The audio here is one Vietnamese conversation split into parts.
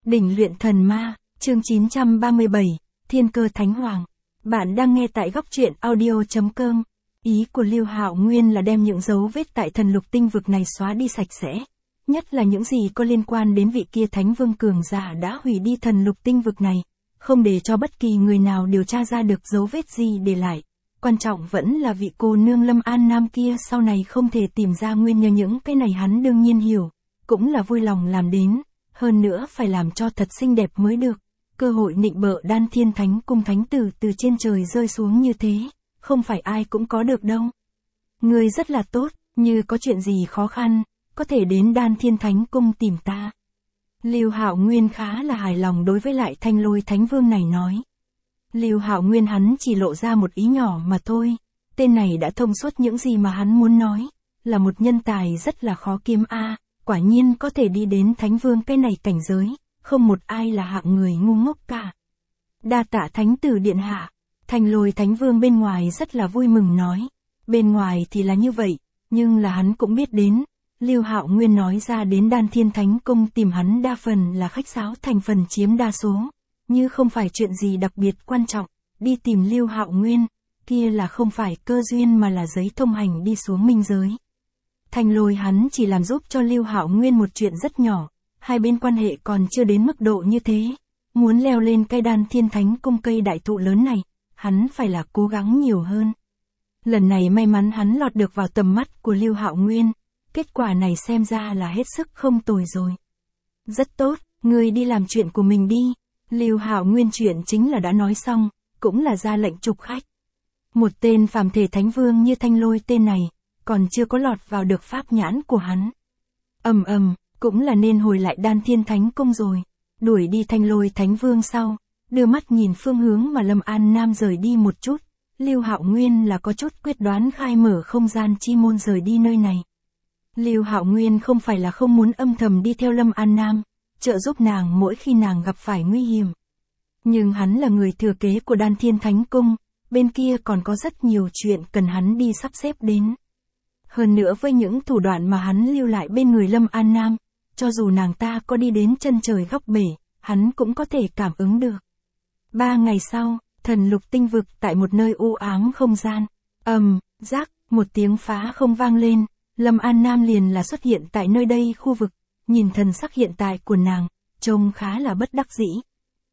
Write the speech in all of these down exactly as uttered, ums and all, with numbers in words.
Đỉnh luyện thần ma, chương chín trăm ba mươi bảy, Thiên Cơ Thánh Hoàng. Bạn đang nghe tại góc truyện audio chấm com. Ý của Lưu Hạo Nguyên là đem những dấu vết tại thần lục tinh vực này xóa đi sạch sẽ. Nhất là những gì có liên quan đến vị kia Thánh Vương cường giả đã hủy đi thần lục tinh vực này. Không để cho bất kỳ người nào điều tra ra được dấu vết gì để lại. Quan trọng vẫn là vị cô nương Lâm An Nam kia sau này không thể tìm ra nguyên nhân những cái này hắn đương nhiên hiểu. Cũng là vui lòng làm đến. Hơn nữa phải làm cho thật xinh đẹp mới được. Cơ hội nịnh bợ Đan Thiên Thánh Cung thánh tử từ trên trời rơi xuống như thế, không phải ai cũng có được đâu. Ngươi rất là tốt, như có chuyện gì khó khăn, có thể đến Đan Thiên Thánh Cung tìm ta. Lưu Hạo Nguyên khá là hài lòng đối với lại Thanh Lôi Thánh Vương này nói. Lưu Hạo Nguyên hắn chỉ lộ ra một ý nhỏ mà thôi, tên này đã thông suốt những gì mà hắn muốn nói, là một nhân tài rất là khó kiếm a. Quả nhiên có thể đi đến Thánh Vương cái này cảnh giới, không một ai là hạng người ngu ngốc cả. Đa tạ Thánh tử điện hạ. Thanh Lôi Thánh Vương bên ngoài rất là vui mừng nói. Bên ngoài thì là như vậy, nhưng là hắn cũng biết đến. Lưu Hạo Nguyên nói ra đến Đan Thiên Thánh Cung tìm hắn đa phần là khách sáo thành phần chiếm đa số. Như không phải chuyện gì đặc biệt quan trọng, đi tìm Lưu Hạo Nguyên, kia là không phải cơ duyên mà là giấy thông hành đi xuống minh giới. Thanh Lôi hắn chỉ làm giúp cho Lưu Hạo Nguyên một chuyện rất nhỏ, hai bên quan hệ còn chưa đến mức độ như thế. Muốn leo lên cây Đan Thiên Thánh Cung cây đại thụ lớn này, hắn phải là cố gắng nhiều hơn. Lần này may mắn hắn lọt được vào tầm mắt của Lưu Hạo Nguyên, kết quả này xem ra là hết sức không tồi rồi. Rất tốt, ngươi đi làm chuyện của mình đi. Lưu Hạo Nguyên chuyện chính là đã nói xong, cũng là ra lệnh trục khách. Một tên phàm thể Thánh Vương như Thanh Lôi tên này, còn chưa có lọt vào được pháp nhãn của hắn. Ầm ầm, cũng là nên hồi lại Đan Thiên Thánh Cung rồi. Đuổi đi Thanh Lôi Thánh Vương sau, đưa mắt nhìn phương hướng mà Lâm An Nam rời đi một chút, Lưu Hạo Nguyên là có chút quyết đoán khai mở không gian chi môn rời đi nơi này. Lưu Hạo Nguyên không phải là không muốn âm thầm đi theo Lâm An Nam, trợ giúp nàng mỗi khi nàng gặp phải nguy hiểm. Nhưng hắn là người thừa kế của Đan Thiên Thánh Cung, bên kia còn có rất nhiều chuyện cần hắn đi sắp xếp đến. Hơn nữa với những thủ đoạn mà hắn lưu lại bên người Lâm An Nam, cho dù nàng ta có đi đến chân trời góc bể, hắn cũng có thể cảm ứng được. Ba ngày sau, thần lục tinh vực tại một nơi u ám không gian, ầm, rác, một tiếng phá không vang lên, Lâm An Nam liền là xuất hiện tại nơi đây khu vực, nhìn thần sắc hiện tại của nàng, trông khá là bất đắc dĩ.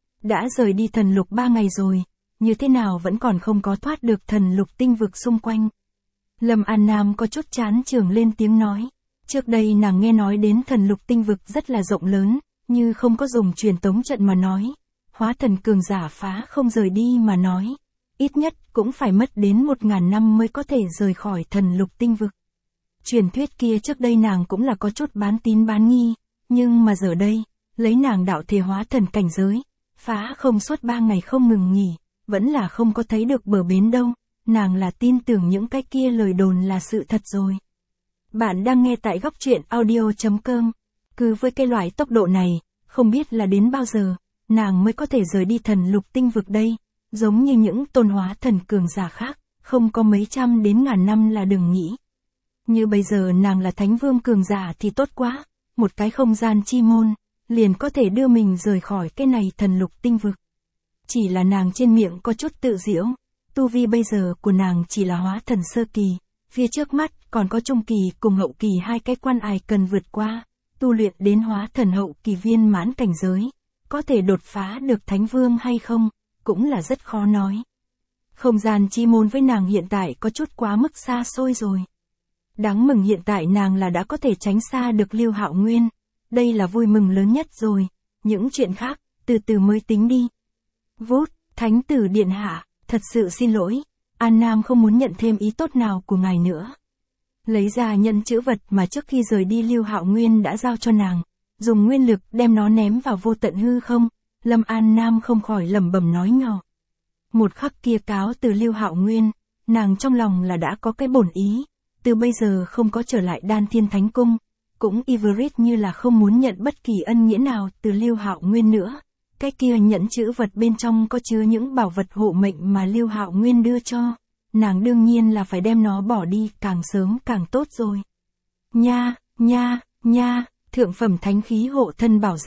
Đã rời đi thần lục ba ngày rồi, như thế nào vẫn còn không có thoát được thần lục tinh vực xung quanh. Lâm An Nam có chút chán chường lên tiếng nói. Trước đây nàng nghe nói đến thần lục tinh vực rất là rộng lớn, như không có dùng truyền tống trận mà nói. Hóa thần cường giả phá không rời đi mà nói. Ít nhất cũng phải mất đến một ngàn năm mới có thể rời khỏi thần lục tinh vực. Truyền thuyết kia trước đây nàng cũng là có chút bán tín bán nghi, nhưng mà giờ đây, lấy nàng đạo thể hóa thần cảnh giới, phá không suốt ba ngày không ngừng nghỉ, vẫn là không có thấy được bờ bến đâu. Nàng là tin tưởng những cái kia lời đồn là sự thật rồi. Bạn đang nghe tại góc truyện audio chấm com. Cứ với cái loại tốc độ này, không biết là đến bao giờ, nàng mới có thể rời đi thần lục tinh vực đây. Giống như những tôn hóa thần cường giả khác, không có mấy trăm đến ngàn năm là đừng nghĩ. Như bây giờ nàng là Thánh Vương cường giả thì tốt quá, một cái không gian chi môn, liền có thể đưa mình rời khỏi cái này thần lục tinh vực. Chỉ là nàng trên miệng có chút tự giễu. Tu vi bây giờ của nàng chỉ là hóa thần sơ kỳ, phía trước mắt còn có trung kỳ cùng hậu kỳ hai cái quan ải cần vượt qua, tu luyện đến hóa thần hậu kỳ viên mãn cảnh giới, có thể đột phá được Thánh Vương hay không, cũng là rất khó nói. Không gian chi môn với nàng hiện tại có chút quá mức xa xôi rồi. Đáng mừng hiện tại nàng là đã có thể tránh xa được Lưu Hạo Nguyên, đây là vui mừng lớn nhất rồi, những chuyện khác, từ từ mới tính đi. Vút, Thánh tử điện hạ. Thật sự xin lỗi, An Nam không muốn nhận thêm ý tốt nào của ngài nữa. Lấy ra nhận chữ vật mà trước khi rời đi Lưu Hạo Nguyên đã giao cho nàng, dùng nguyên lực đem nó ném vào vô tận hư không, Lâm An Nam không khỏi lẩm bẩm nói nhỏ. Một khắc kia cáo từ Lưu Hạo Nguyên, nàng trong lòng là đã có cái bổn ý, từ bây giờ không có trở lại Đan Thiên Thánh Cung, cũng Everett như là không muốn nhận bất kỳ ân nghĩa nào từ Lưu Hạo Nguyên nữa. Cái kia nhẫn chữ vật bên trong có chứa những bảo vật hộ mệnh mà Lưu Hạo Nguyên đưa cho, nàng đương nhiên là phải đem nó bỏ đi càng sớm càng tốt rồi. Nha, nha, nha, thượng phẩm thánh khí hộ thân bảo giáp,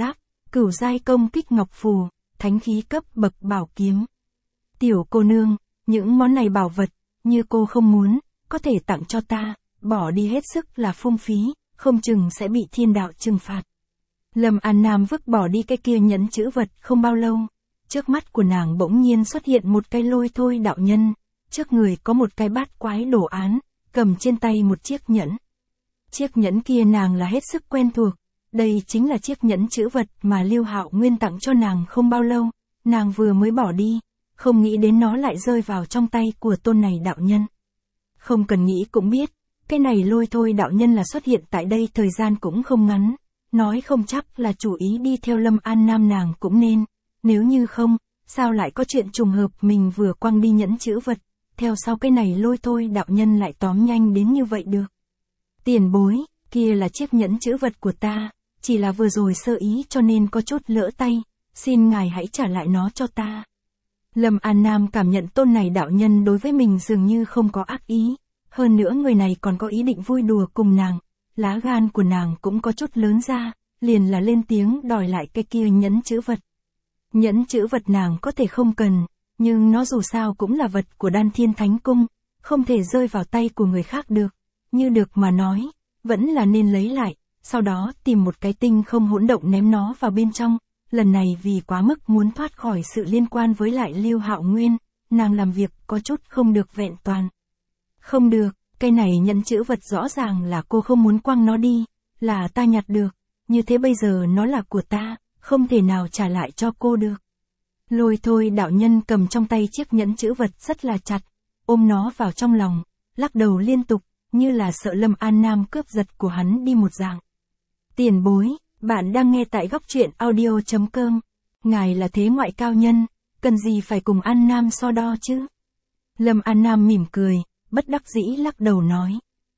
cửu giai công kích ngọc phù, thánh khí cấp bậc bảo kiếm. Tiểu cô nương, những món này bảo vật, như cô không muốn, có thể tặng cho ta, bỏ đi hết sức là phung phí, không chừng sẽ bị thiên đạo trừng phạt. Lâm An Nam vứt bỏ đi cái kia nhẫn chữ vật không bao lâu, trước mắt của nàng bỗng nhiên xuất hiện một cái lôi thôi đạo nhân, trước người có một cái bát quái đồ án, cầm trên tay một chiếc nhẫn. Chiếc nhẫn kia nàng là hết sức quen thuộc, đây chính là chiếc nhẫn chữ vật mà Lưu Hạo Nguyên tặng cho nàng không bao lâu, nàng vừa mới bỏ đi, không nghĩ đến nó lại rơi vào trong tay của tôn này đạo nhân. Không cần nghĩ cũng biết, cái này lôi thôi đạo nhân là xuất hiện tại đây thời gian cũng không ngắn, nói không chắc là chủ ý đi theo Lâm An Nam nàng cũng nên, nếu như không, sao lại có chuyện trùng hợp mình vừa quăng đi nhẫn chữ vật, theo sau cái này lôi thôi đạo nhân lại tóm nhanh đến như vậy được. Tiền bối, kia là chiếc nhẫn chữ vật của ta, chỉ là vừa rồi sơ ý cho nên có chút lỡ tay, xin ngài hãy trả lại nó cho ta. Lâm An Nam cảm nhận tôn này đạo nhân đối với mình dường như không có ác ý, hơn nữa người này còn có ý định vui đùa cùng nàng, lá gan của nàng cũng có chút lớn ra, liền là lên tiếng đòi lại cái kia nhẫn chữ vật. Nhẫn chữ vật nàng có thể không cần, nhưng nó dù sao cũng là vật của Đan Thiên Thánh Cung, không thể rơi vào tay của người khác được, như được mà nói, vẫn là nên lấy lại, sau đó tìm một cái tinh không hỗn động ném nó vào bên trong. Lần này vì quá mức muốn thoát khỏi sự liên quan với lại Lưu Hạo Nguyên, nàng làm việc có chút không được vẹn toàn. Không được, cái này nhẫn chữ vật rõ ràng là cô không muốn quăng nó đi, là ta nhặt được, như thế bây giờ nó là của ta, không thể nào trả lại cho cô được. Lôi thôi đạo nhân cầm trong tay chiếc nhẫn chữ vật rất là chặt, ôm nó vào trong lòng, lắc đầu liên tục, như là sợ Lâm An Nam cướp giật của hắn đi một dạng. Tiền bối, bạn đang nghe tại góc truyện audio chấm com. Ngài là thế ngoại cao nhân, cần gì phải cùng An Nam so đo chứ? Lâm An Nam mỉm cười, bất đắc dĩ lắc đầu nói.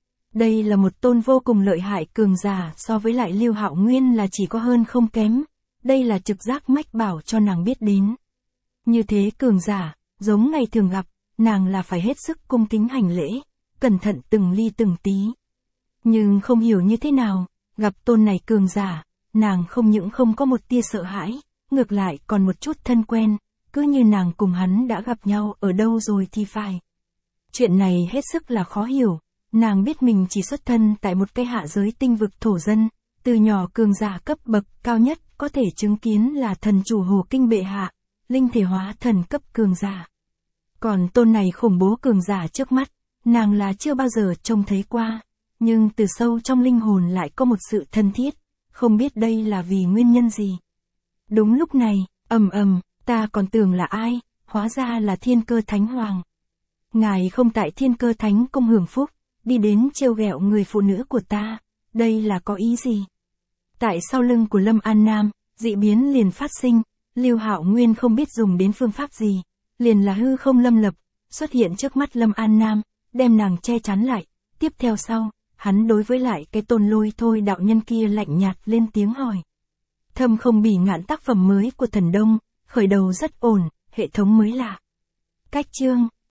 Đây là một tôn vô cùng lợi hại cường giả, so với lại Lưu Hạo Nguyên là chỉ có hơn không kém. Đây là trực giác mách bảo cho nàng biết đến. Như thế cường giả, giống ngày thường gặp, nàng là phải hết sức cung kính hành lễ, cẩn thận từng ly từng tí. Nhưng không hiểu như thế nào, gặp tôn này cường giả, nàng không những không có một tia sợ hãi, ngược lại còn một chút thân quen, cứ như nàng cùng hắn đã gặp nhau ở đâu rồi thì phải. Chuyện này hết sức là khó hiểu, nàng biết mình chỉ xuất thân tại một cái hạ giới tinh vực thổ dân, từ nhỏ cường giả cấp bậc cao nhất có thể chứng kiến là thần chủ Hồ Kinh bệ hạ, linh thể hóa thần cấp cường giả. Còn tôn này khủng bố cường giả trước mắt, nàng là chưa bao giờ trông thấy qua, nhưng từ sâu trong linh hồn lại có một sự thân thiết, không biết đây là vì nguyên nhân gì. Đúng lúc này, ầm ầm, ta còn tưởng là ai, hóa ra là Thiên Cơ Thánh Hoàng. Ngài không tại Thiên Cơ Thánh Cung hưởng phúc, đi đến trêu ghẹo người phụ nữ của ta, đây là có ý gì? Tại sau lưng của Lâm An Nam, dị biến liền phát sinh, Lưu Hạo Nguyên không biết dùng đến phương pháp gì, liền là hư không lâm lập, xuất hiện trước mắt Lâm An Nam, đem nàng che chắn lại, tiếp theo sau, hắn đối với lại cái tôn lôi thôi đạo nhân kia lạnh nhạt lên tiếng hỏi. Thâm không bỉ ngạn tác phẩm mới của Thần Đông, khởi đầu rất ổn, hệ thống mới lạ. Cách chương